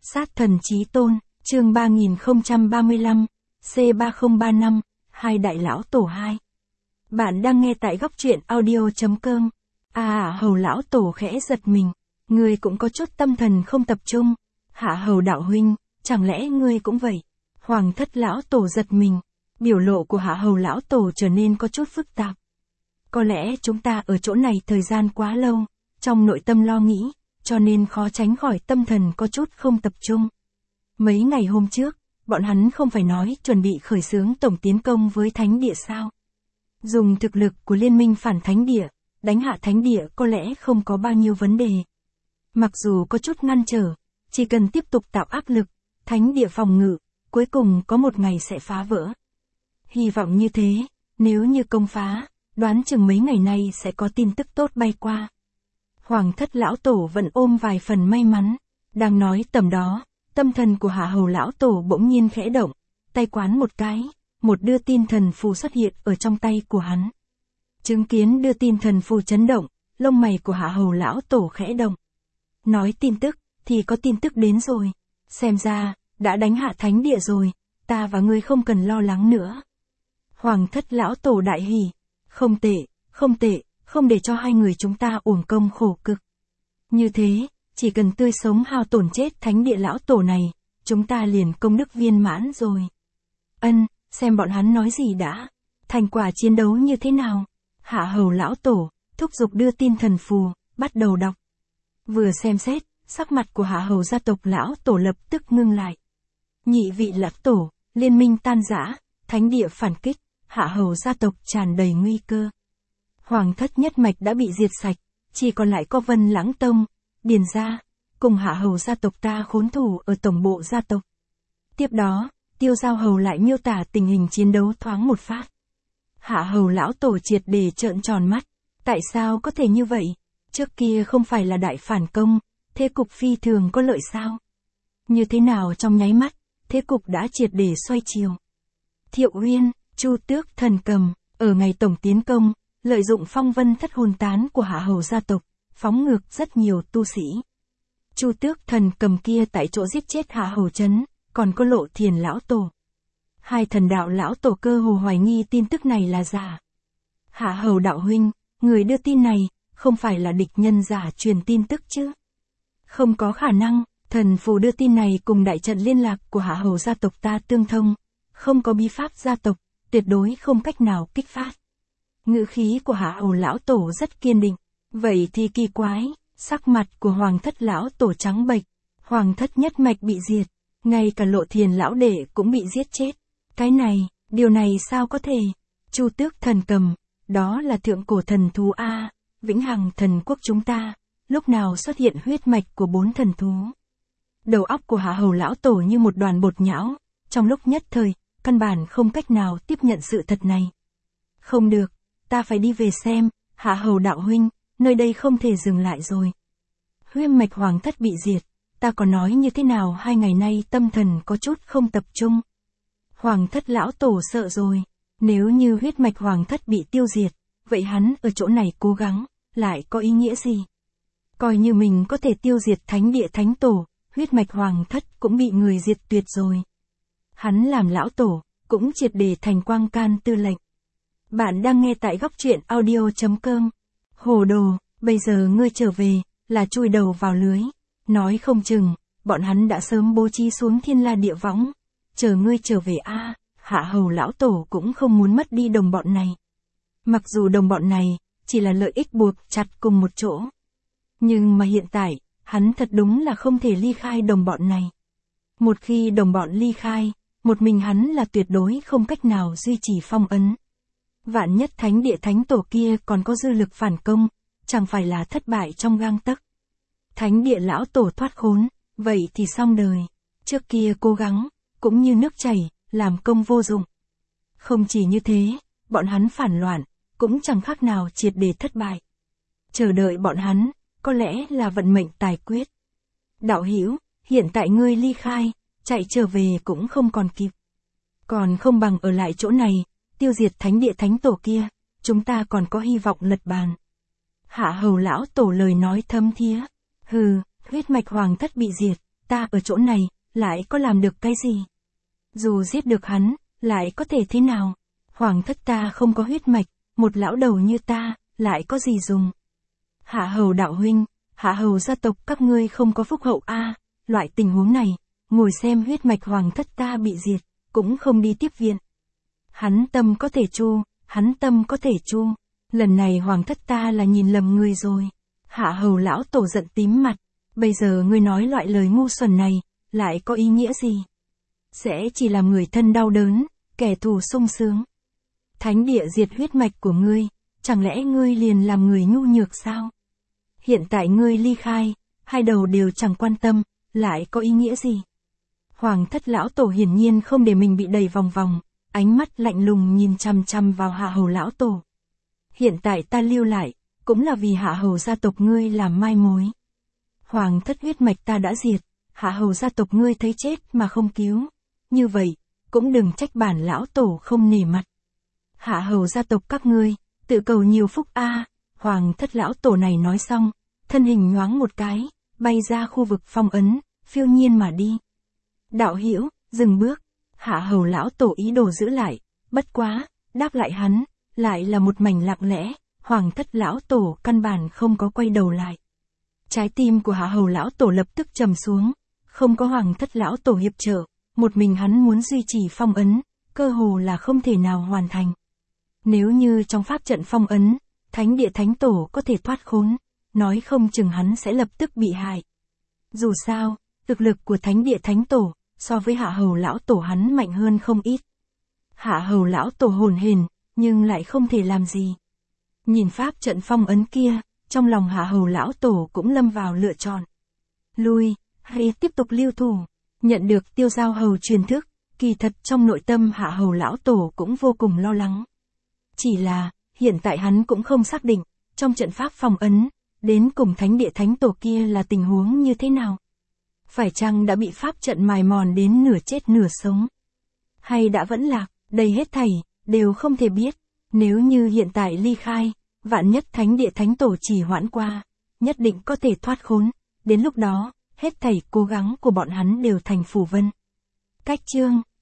Sát thần chí tôn, chương 3035, C3035, hai đại lão tổ 2. Bạn đang nghe tại góc truyện audio.com. Hầu lão tổ khẽ giật mình. Ngươi cũng có chút tâm thần không tập trung. Hạ hầu đạo huynh, chẳng lẽ ngươi cũng vậy? Hoàng thất lão tổ giật mình. Biểu lộ của hạ hầu lão tổ trở nên có chút phức tạp. Có lẽ chúng ta ở chỗ này thời gian quá lâu, trong nội tâm lo nghĩ, cho nên khó tránh khỏi tâm thần có chút không tập trung. Mấy ngày hôm trước, bọn hắn không phải nói chuẩn bị khởi xướng tổng tiến công với thánh địa sao? Dùng thực lực của liên minh phản thánh địa, đánh hạ thánh địa có lẽ không có bao nhiêu vấn đề. Mặc dù có chút ngăn trở, chỉ cần tiếp tục tạo áp lực, thánh địa phòng ngự, cuối cùng có một ngày sẽ phá vỡ. Hy vọng như thế, nếu như công phá, đoán chừng mấy ngày nay sẽ có tin tức tốt bay qua. Hoàng thất lão tổ vẫn ôm vài phần may mắn, đang nói tầm đó, tâm thần của hạ hầu lão tổ bỗng nhiên khẽ động, tay quán một cái, một đưa tin thần phù xuất hiện ở trong tay của hắn. Chứng kiến đưa tin thần phù chấn động, lông mày của hạ hầu lão tổ khẽ động. Nói tin tức, thì có tin tức đến rồi, xem ra, đã đánh hạ thánh địa rồi, ta và ngươi không cần lo lắng nữa. Hoàng thất lão tổ đại hỉ, không tệ, không để cho hai người chúng ta uổng công khổ cực. Như thế, chỉ cần tươi sống hao tổn chết thánh địa lão tổ này, chúng ta liền công đức viên mãn rồi. Xem bọn hắn nói gì đã, thành quả chiến đấu như thế nào? Hạ hầu lão tổ, thúc giục đưa tin thần phù, bắt đầu đọc. Vừa xem xét, sắc mặt của hạ hầu gia tộc lão tổ lập tức ngưng lại. Nhị vị lão tổ, liên minh tan rã, thánh địa phản kích, hạ hầu gia tộc tràn đầy nguy cơ. Hoàng thất nhất mạch đã bị diệt sạch, chỉ còn lại có Vân Lãng Tông, Điền gia, cùng hạ hầu gia tộc ta khốn thủ ở tổng bộ gia tộc. Tiếp đó, Tiêu Giao Hầu lại miêu tả tình hình chiến đấu thoáng một phát. Hạ hầu lão tổ triệt để trợn tròn mắt, tại sao có thể như vậy? Trước kia không phải là đại phản công, thế cục phi thường có lợi sao? Như thế nào trong nháy mắt, thế cục đã triệt để xoay chiều. Thiệu Uyên, Chu Tước Thần Cầm, ở ngày tổng tiến công, lợi dụng phong vân thất hồn tán của hạ hầu gia tộc, phóng ngược rất nhiều tu sĩ. Chu Tước Thần Cầm kia tại chỗ giết chết hạ hầu chấn, còn có Lộ Thiền lão tổ. Hai thần đạo lão tổ cơ hồ hoài nghi tin tức này là giả. Hạ hầu đạo huynh, người đưa tin này, không phải là địch nhân giả truyền tin tức chứ? Không có khả năng, thần phù đưa tin này cùng đại trận liên lạc của hạ hầu gia tộc ta tương thông, không có bí pháp gia tộc, tuyệt đối không cách nào kích phát. Ngữ khí của hạ hầu lão tổ rất kiên định. Vậy thì kỳ quái, sắc mặt của hoàng thất lão tổ trắng bệch, hoàng thất nhất mạch bị diệt, ngay cả Lộ Thiền lão đệ cũng bị giết chết. Cái này, điều này sao có thể? Chu Tước Thần Cầm, đó là thượng cổ thần thú A, vĩnh hằng thần quốc chúng ta, lúc nào xuất hiện huyết mạch của 4 thần thú. Đầu óc của hạ hầu lão tổ như một đoàn bột nhão, trong lúc nhất thời, căn bản không cách nào tiếp nhận sự thật này. Không được, ta phải đi về xem, hạ hầu đạo huynh, nơi đây không thể dừng lại rồi. Huyết mạch hoàng thất bị diệt, ta có nói như thế nào 2 ngày nay tâm thần có chút không tập trung. Hoàng thất lão tổ sợ rồi, nếu như huyết mạch hoàng thất bị tiêu diệt, vậy hắn ở chỗ này cố gắng, lại có ý nghĩa gì? Coi như mình có thể tiêu diệt thánh địa thánh tổ, huyết mạch hoàng thất cũng bị người diệt tuyệt rồi. Hắn làm lão tổ, cũng triệt để thành quang can tư lệnh. Bạn đang nghe tại góc truyện audio.com. Hồ đồ, bây giờ ngươi trở về, là chui đầu vào lưới. Nói không chừng, bọn hắn đã sớm bố trí xuống thiên la địa võng. Chờ ngươi trở về hạ hầu lão tổ cũng không muốn mất đi đồng bọn này. Mặc dù đồng bọn này, chỉ là lợi ích buộc chặt cùng một chỗ. Nhưng mà hiện tại, hắn thật đúng là không thể ly khai đồng bọn này. Một khi đồng bọn ly khai, một mình hắn là tuyệt đối không cách nào duy trì phong ấn. Vạn nhất thánh địa thánh tổ kia còn có dư lực phản công, chẳng phải là thất bại trong gang tấc. Thánh địa lão tổ thoát khốn, vậy thì xong đời. Trước kia cố gắng, cũng như nước chảy, làm công vô dụng. Không chỉ như thế, bọn hắn phản loạn, cũng chẳng khác nào triệt để thất bại. Chờ đợi bọn hắn, có lẽ là vận mệnh tài quyết. Đạo hữu, hiện tại ngươi ly khai, chạy trở về cũng không còn kịp. Còn không bằng ở lại chỗ này, tiêu diệt thánh địa thánh tổ kia, chúng ta còn có hy vọng lật bàn. Hạ hầu lão tổ lời nói thâm thía. Huyết mạch hoàng thất bị diệt, ta ở chỗ này, lại có làm được cái gì? Dù giết được hắn, lại có thể thế nào? Hoàng thất ta không có huyết mạch, một lão đầu như ta, lại có gì dùng? Hạ hầu đạo huynh, hạ hầu gia tộc các ngươi không có phúc hậu a, loại tình huống này, ngồi xem huyết mạch hoàng thất ta bị diệt, cũng không đi tiếp viện. Hắn tâm có thể chu, hắn tâm có thể chu, lần này hoàng thất ta là nhìn lầm người rồi. Hạ hầu lão tổ giận tím mặt, bây giờ ngươi nói loại lời ngu xuẩn này, lại có ý nghĩa gì? Sẽ chỉ làm người thân đau đớn, kẻ thù sung sướng. Thánh địa diệt huyết mạch của ngươi, chẳng lẽ ngươi liền làm người nhu nhược sao? Hiện tại ngươi ly khai, hai đầu đều chẳng quan tâm, lại có ý nghĩa gì? Hoàng thất lão tổ hiển nhiên không để mình bị đẩy vòng vòng, ánh mắt lạnh lùng nhìn chằm chằm vào hạ hầu lão tổ. Hiện tại ta lưu lại, cũng là vì hạ hầu gia tộc ngươi làm mai mối. Hoàng thất huyết mạch ta đã diệt, hạ hầu gia tộc ngươi thấy chết mà không cứu. Như vậy, cũng đừng trách bản lão tổ không nể mặt. Hạ hầu gia tộc các ngươi, tự cầu nhiều phúc a. Hoàng thất lão tổ này nói xong, thân hình nhoáng một cái, bay ra khu vực phong ấn, phiêu nhiên mà đi. Đạo hữu, dừng bước. Hạ hầu lão tổ ý đồ giữ lại, bất quá, đáp lại hắn, lại là một mảnh lặng lẽ. Hoàng thất lão tổ căn bản không có quay đầu lại. Trái tim của hạ hầu lão tổ lập tức trầm xuống, không có hoàng thất lão tổ hiệp trợ, một mình hắn muốn duy trì phong ấn, cơ hồ là không thể nào hoàn thành. Nếu như trong pháp trận phong ấn, thánh địa thánh tổ có thể thoát khốn, nói không chừng hắn sẽ lập tức bị hại. Dù sao, thực lực của thánh địa thánh tổ, so với hạ hầu lão tổ hắn mạnh hơn không ít. Hạ hầu lão tổ hồn hển, nhưng lại không thể làm gì. Nhìn pháp trận phong ấn kia, trong lòng hạ hầu lão tổ cũng lâm vào lựa chọn. Lui, hay tiếp tục lưu thủ, nhận được tiêu giao hầu truyền thức, kỳ thật trong nội tâm hạ hầu lão tổ cũng vô cùng lo lắng. Chỉ là, hiện tại hắn cũng không xác định, trong trận pháp phong ấn, đến cùng thánh địa thánh tổ kia là tình huống như thế nào. Phải chăng đã bị pháp trận mài mòn đến nửa chết nửa sống? Hay đã vẫn lạc, đây hết thảy, đều không thể biết. Nếu như hiện tại ly khai, vạn nhất thánh địa thánh tổ chỉ hoãn qua, nhất định có thể thoát khốn, đến lúc đó, hết thảy cố gắng của bọn hắn đều thành phù vân. Cách chương